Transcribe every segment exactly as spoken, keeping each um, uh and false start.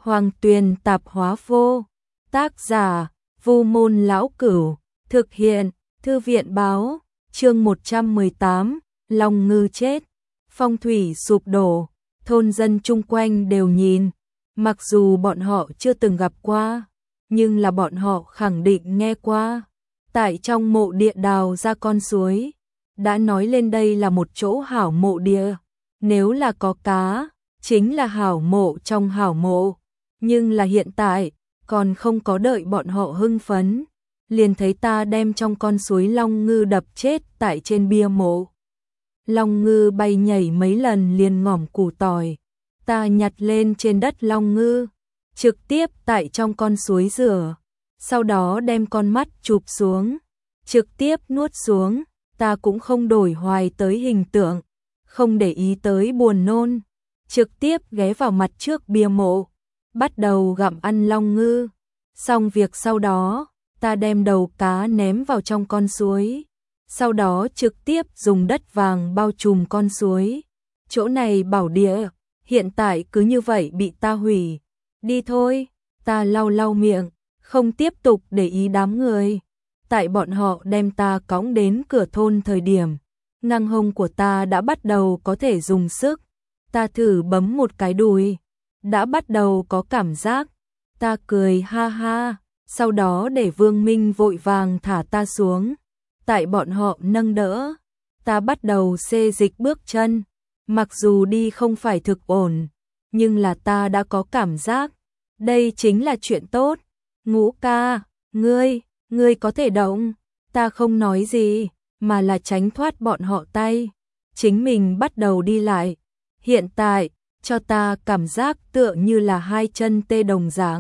Hoàng Tuyền tạp hóa vô. Tác giả, Vu Môn Lão Cửu. Thực hiện, Thư viện báo. Chương một trăm mười tám, Long Ngư chết. Phong thủy sụp đổ, thôn dân chung quanh đều nhìn. Mặc dù bọn họ chưa từng gặp qua, nhưng là bọn họ khẳng định nghe qua. Tại trong mộ địa đào ra con suối, đã nói lên đây là một chỗ hảo mộ địa. Nếu là có cá, chính là hảo mộ trong hảo mộ. Nhưng là hiện tại, còn không có đợi bọn họ hưng phấn, liền thấy ta đem trong con suối long ngư đập chết tại trên bia mộ. Long ngư bay nhảy mấy lần liền ngỏm củ tỏi. Ta nhặt lên trên đất long ngư, trực tiếp tại trong con suối rửa, sau đó đem con mắt chụp xuống, trực tiếp nuốt xuống. Ta cũng không đổi hoài tới hình tượng, không để ý tới buồn nôn, trực tiếp ghé vào mặt trước bia mộ, bắt đầu gặm ăn long ngư. Xong việc sau đó, ta đem đầu cá ném vào trong con suối, sau đó trực tiếp dùng đất vàng bao trùm con suối. Chỗ này bảo địa, hiện tại cứ như vậy bị ta hủy. Đi thôi, ta lau lau miệng, không tiếp tục để ý đám người. Tại bọn họ đem ta cõng đến cửa thôn thời điểm, ngang hông của ta đã bắt đầu có thể dùng sức. Ta thử bấm một cái đùi, đã bắt đầu có cảm giác. Ta cười ha ha, sau đó để Vương Minh vội vàng thả ta xuống. Tại bọn họ nâng đỡ, ta bắt đầu xê dịch bước chân. Mặc dù đi không phải thực ổn, nhưng là ta đã có cảm giác. Đây chính là chuyện tốt. Ngũ ca, ngươi, ngươi có thể động. Ta không nói gì, mà là tránh thoát bọn họ tay. Chính mình bắt đầu đi lại. Hiện tại, cho ta cảm giác tựa như là hai chân tê đồng dạng.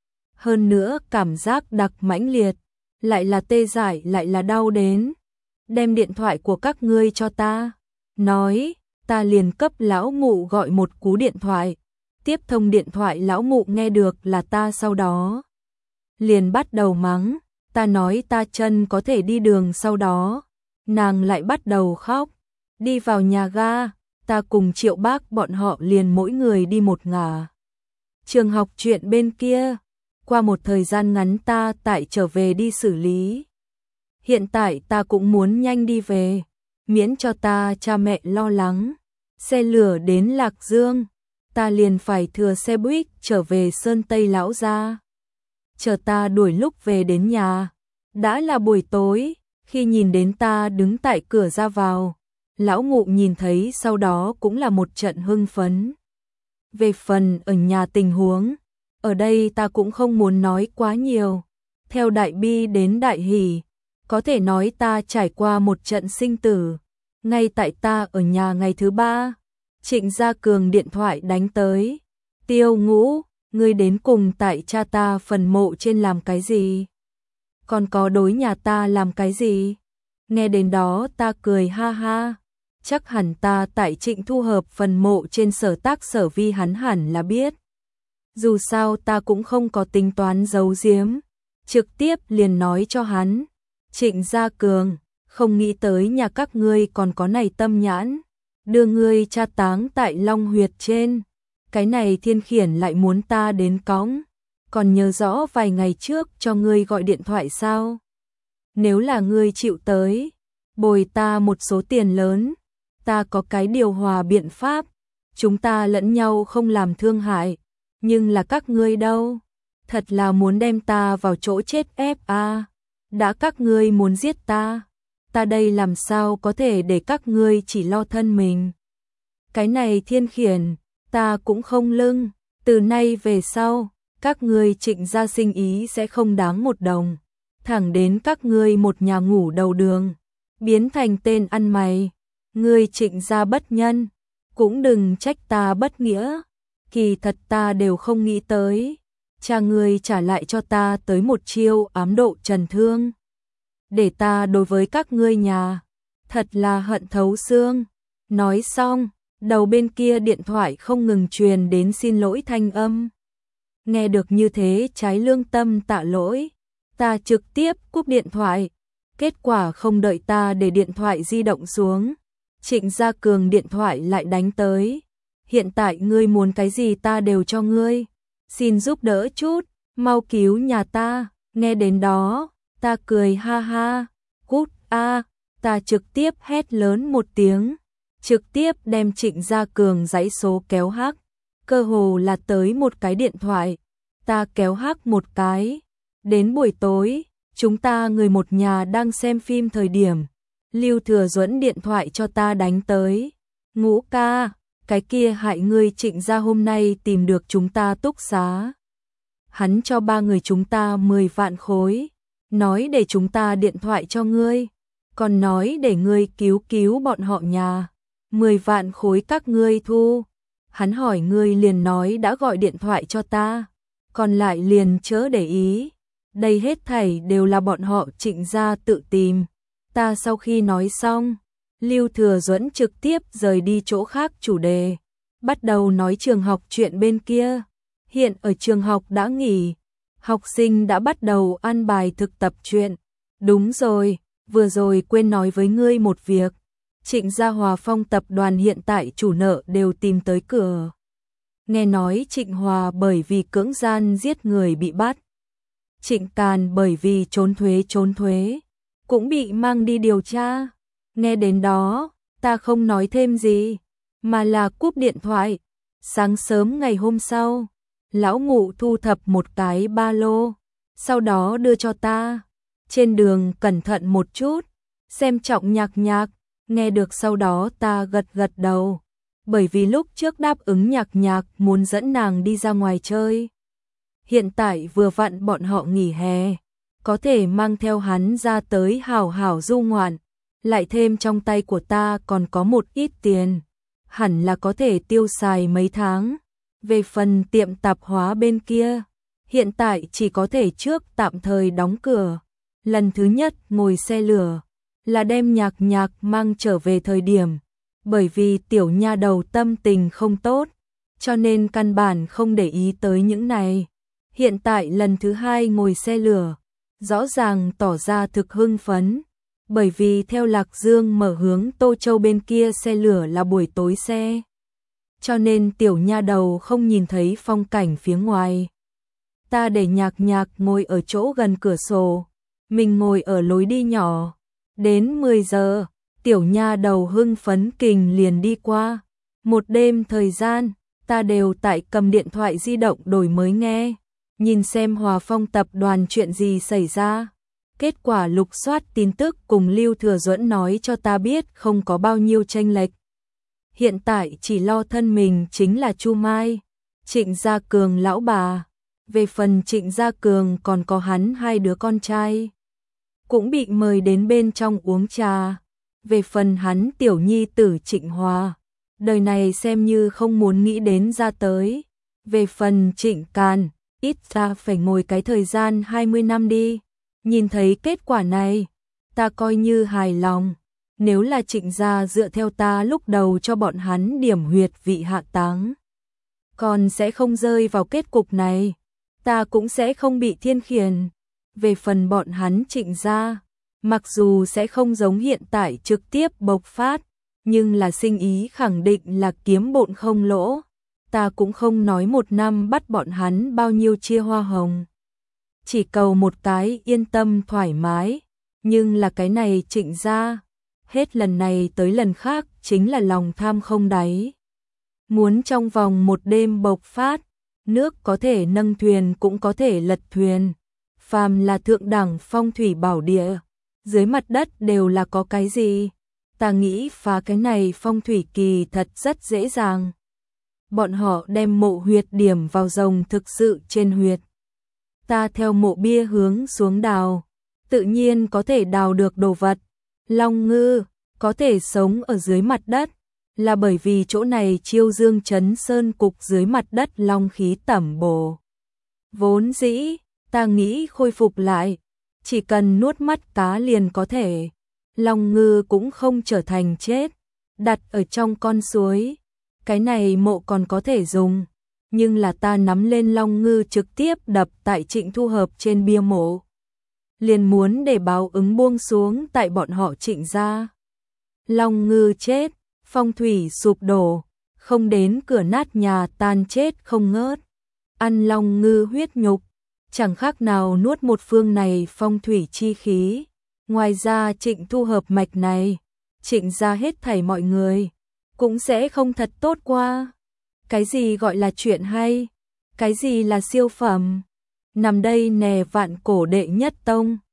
Hơn nữa cảm giác đặc mãnh liệt, lại là tê dại lại là đau đến. Đem điện thoại của các ngươi cho ta. Nói, ta liền cấp lão mụ gọi một cú điện thoại. Tiếp thông điện thoại lão mụ nghe được là ta, sau đó liền bắt đầu mắng. Ta nói ta chân có thể đi đường, sau đó nàng lại bắt đầu khóc. Đi vào nhà ga, ta cùng Triệu Bác bọn họ liền mỗi người đi một ngả. Trường học chuyện bên kia, qua một thời gian ngắn ta tại trở về đi xử lý. Hiện tại ta cũng muốn nhanh đi về, miễn cho ta cha mẹ lo lắng. Xe lửa đến Lạc Dương, ta liền phải thừa xe buýt trở về Sơn Tây lão gia. Chờ ta đuổi lúc về đến nhà, đã là buổi tối. Khi nhìn đến ta đứng tại cửa ra vào, lão ngụ nhìn thấy sau đó cũng là một trận hưng phấn. Về phần ở nhà tình huống, ở đây ta cũng không muốn nói quá nhiều. Theo đại bi đến đại hỷ, có thể nói ta trải qua một trận sinh tử. Ngay tại ta ở nhà ngày thứ ba, Trịnh Gia Cường điện thoại đánh tới. Tiêu Ngũ, ngươi đến cùng tại cha ta phần mộ trên làm cái gì? Còn có đối nhà ta làm cái gì? Nghe đến đó ta cười ha ha. Chắc hẳn ta tại Trịnh Thu Hợp phần mộ trên Sở Tác Sở Vi hắn hẳn là biết. Dù sao ta cũng không có tính toán giấu giếm, trực tiếp liền nói cho hắn. Trịnh Gia Cường, không nghĩ tới nhà các ngươi còn có này tâm nhãn, đưa ngươi cha táng tại Long Huyệt trên. Cái này Thiên Khiển lại muốn ta đến cõng. Còn nhớ rõ vài ngày trước cho ngươi gọi điện thoại sao? Nếu là ngươi chịu tới, bồi ta một số tiền lớn, ta có cái điều hòa biện pháp, chúng ta lẫn nhau không làm thương hại. Nhưng là các ngươi đâu? Thật là muốn đem ta vào chỗ chết ép à? Đã các ngươi muốn giết ta, ta đây làm sao có thể để các ngươi chỉ lo thân mình? Cái này Thiên Khiển, ta cũng không lưng. Từ nay về sau, các ngươi Trịnh gia sinh ý sẽ không đáng một đồng. Thẳng đến các ngươi một nhà ngủ đầu đường, biến thành tên ăn mày. Ngươi Trịnh gia bất nhân, cũng đừng trách ta bất nghĩa. Kỳ thật ta đều không nghĩ tới, cha ngươi trả lại cho ta tới một chiêu ám độ trần thương. Để ta đối với các ngươi nhà, thật là hận thấu xương. Nói xong, đầu bên kia điện thoại không ngừng truyền đến xin lỗi thanh âm. Nghe được như thế trái lương tâm tạ lỗi, ta trực tiếp cúp điện thoại. Kết quả không đợi ta để điện thoại di động xuống, Trịnh Gia Cường điện thoại lại đánh tới. Hiện tại ngươi muốn cái gì ta đều cho ngươi. xin giúp đỡ chút, mau cứu nhà ta. Nghe đến đó, ta cười ha ha, cút a, ta trực tiếp hét lớn một tiếng, trực tiếp đem Trịnh Gia Cường dãy số kéo hắc, cơ hồ là tới một cái điện thoại, ta kéo hắc một cái. Đến buổi tối, chúng ta người một nhà đang xem phim thời điểm, Lưu Thừa Duẫn điện thoại cho ta đánh tới, Ngũ ca, cái kia hại ngươi Trịnh gia hôm nay tìm được chúng ta túc xá. Hắn cho ba người chúng ta mười vạn khối, nói để chúng ta điện thoại cho ngươi, còn nói để ngươi cứu cứu bọn họ nhà. mười vạn khối các ngươi thu. Hắn hỏi ngươi liền nói đã gọi điện thoại cho ta, còn lại liền chớ để ý. Đây hết thảy đều là bọn họ Trịnh gia tự tìm. Ta sau khi nói xong, Lưu Thừa Duẫn trực tiếp rời đi chỗ khác chủ đề, bắt đầu nói trường học chuyện bên kia. Hiện ở trường học đã nghỉ, học sinh đã bắt đầu ăn bài thực tập chuyện. Đúng rồi, vừa rồi quên nói với ngươi một việc. Trịnh Gia Hòa Phong tập đoàn hiện tại chủ nợ đều tìm tới cửa. Nghe nói Trịnh Hòa bởi vì cưỡng gian giết người bị bắt. Trịnh Càn bởi vì trốn thuế trốn thuế, cũng bị mang đi điều tra. Nghe đến đó, ta không nói thêm gì, mà là cúp điện thoại. Sáng sớm ngày hôm sau, lão Ngụ thu thập một cái ba lô, sau đó đưa cho ta. Trên đường cẩn thận một chút, xem trọng Nhạc Nhạc. Nghe được sau đó ta gật gật đầu, bởi vì lúc trước đáp ứng Nhạc Nhạc muốn dẫn nàng đi ra ngoài chơi. Hiện tại vừa vặn bọn họ nghỉ hè, có thể mang theo hắn ra tới hảo hảo du ngoạn, lại thêm trong tay của ta còn có một ít tiền, hẳn là có thể tiêu xài mấy tháng. Về phần tiệm tạp hóa bên kia, hiện tại chỉ có thể trước tạm thời đóng cửa. Lần thứ nhất ngồi xe lửa là đem Nhạc Nhạc mang trở về thời điểm, bởi vì tiểu nha đầu tâm tình không tốt, cho nên căn bản không để ý tới những này. Hiện tại lần thứ hai ngồi xe lửa, rõ ràng tỏ ra thực hưng phấn, bởi vì theo Lạc Dương mở hướng Tô Châu bên kia xe lửa là buổi tối xe, cho nên tiểu nha đầu không nhìn thấy phong cảnh phía ngoài. Ta để Nhạc Nhạc ngồi ở chỗ gần cửa sổ, mình ngồi ở lối đi nhỏ. Đến mười giờ, tiểu nha đầu hưng phấn kình liền đi qua. Một đêm thời gian, ta đều tại cầm điện thoại di động đổi mới nghe, nhìn xem Hòa Phong tập đoàn chuyện gì xảy ra. Kết quả lục soát tin tức cùng Lưu Thừa Duẫn nói cho ta biết không có bao nhiêu chênh lệch. Hiện tại chỉ lo thân mình chính là Chu Mai, Trịnh Gia Cường lão bà. Về phần Trịnh Gia Cường còn có hắn hai đứa con trai, cũng bị mời đến bên trong uống trà. Về phần hắn tiểu nhi tử Trịnh Hòa, đời này xem như không muốn nghĩ đến ra tới. Về phần Trịnh Càn, ít ra phải ngồi cái thời gian hai mươi năm đi. Nhìn thấy kết quả này, ta coi như hài lòng. Nếu là Trịnh gia dựa theo ta lúc đầu cho bọn hắn điểm huyệt vị hạ táng, còn sẽ không rơi vào kết cục này, ta cũng sẽ không bị thiên khiển. Về phần bọn hắn Trịnh gia, mặc dù sẽ không giống hiện tại trực tiếp bộc phát, nhưng là sinh ý khẳng định là kiếm bộn không lỗ. Ta cũng không nói một năm bắt bọn hắn bao nhiêu chia hoa hồng, chỉ cầu một cái yên tâm thoải mái. Nhưng là cái này Trịnh gia, hết lần này tới lần khác chính là lòng tham không đáy. Muốn trong vòng một đêm bộc phát, nước có thể nâng thuyền cũng có thể lật thuyền. Phàm là thượng đẳng phong thủy bảo địa, dưới mặt đất đều là có cái gì. Ta nghĩ phá cái này phong thủy kỳ thật rất dễ dàng. Bọn họ đem mộ huyệt điểm vào rồng thực sự trên huyệt. Ta theo mộ bia hướng xuống đào, tự nhiên có thể đào được đồ vật. Long ngư có thể sống ở dưới mặt đất, là bởi vì chỗ này Chiêu Dương Trấn Sơn cục dưới mặt đất long khí tẩm bổ. Vốn dĩ, ta nghĩ khôi phục lại, chỉ cần nuốt mắt cá liền có thể. Long ngư cũng không trở thành chết, đặt ở trong con suối. Cái này mộ còn có thể dùng, nhưng là ta nắm lên long ngư trực tiếp đập tại Trịnh Thu Hợp trên bia mộ. Liền muốn để báo ứng buông xuống tại bọn họ Trịnh gia. Long ngư chết, phong thủy sụp đổ, không đến cửa nát nhà tan chết không ngớt. ăn long ngư huyết nhục, chẳng khác nào nuốt một phương này phong thủy chi khí. Ngoài ra Trịnh Thu hợp mạch này, Trịnh gia hết thảy mọi người cũng sẽ không thật tốt qua. Cái gì gọi là chuyện hay? Cái gì là siêu phẩm? Nằm đây nè vạn cổ đệ nhất tông.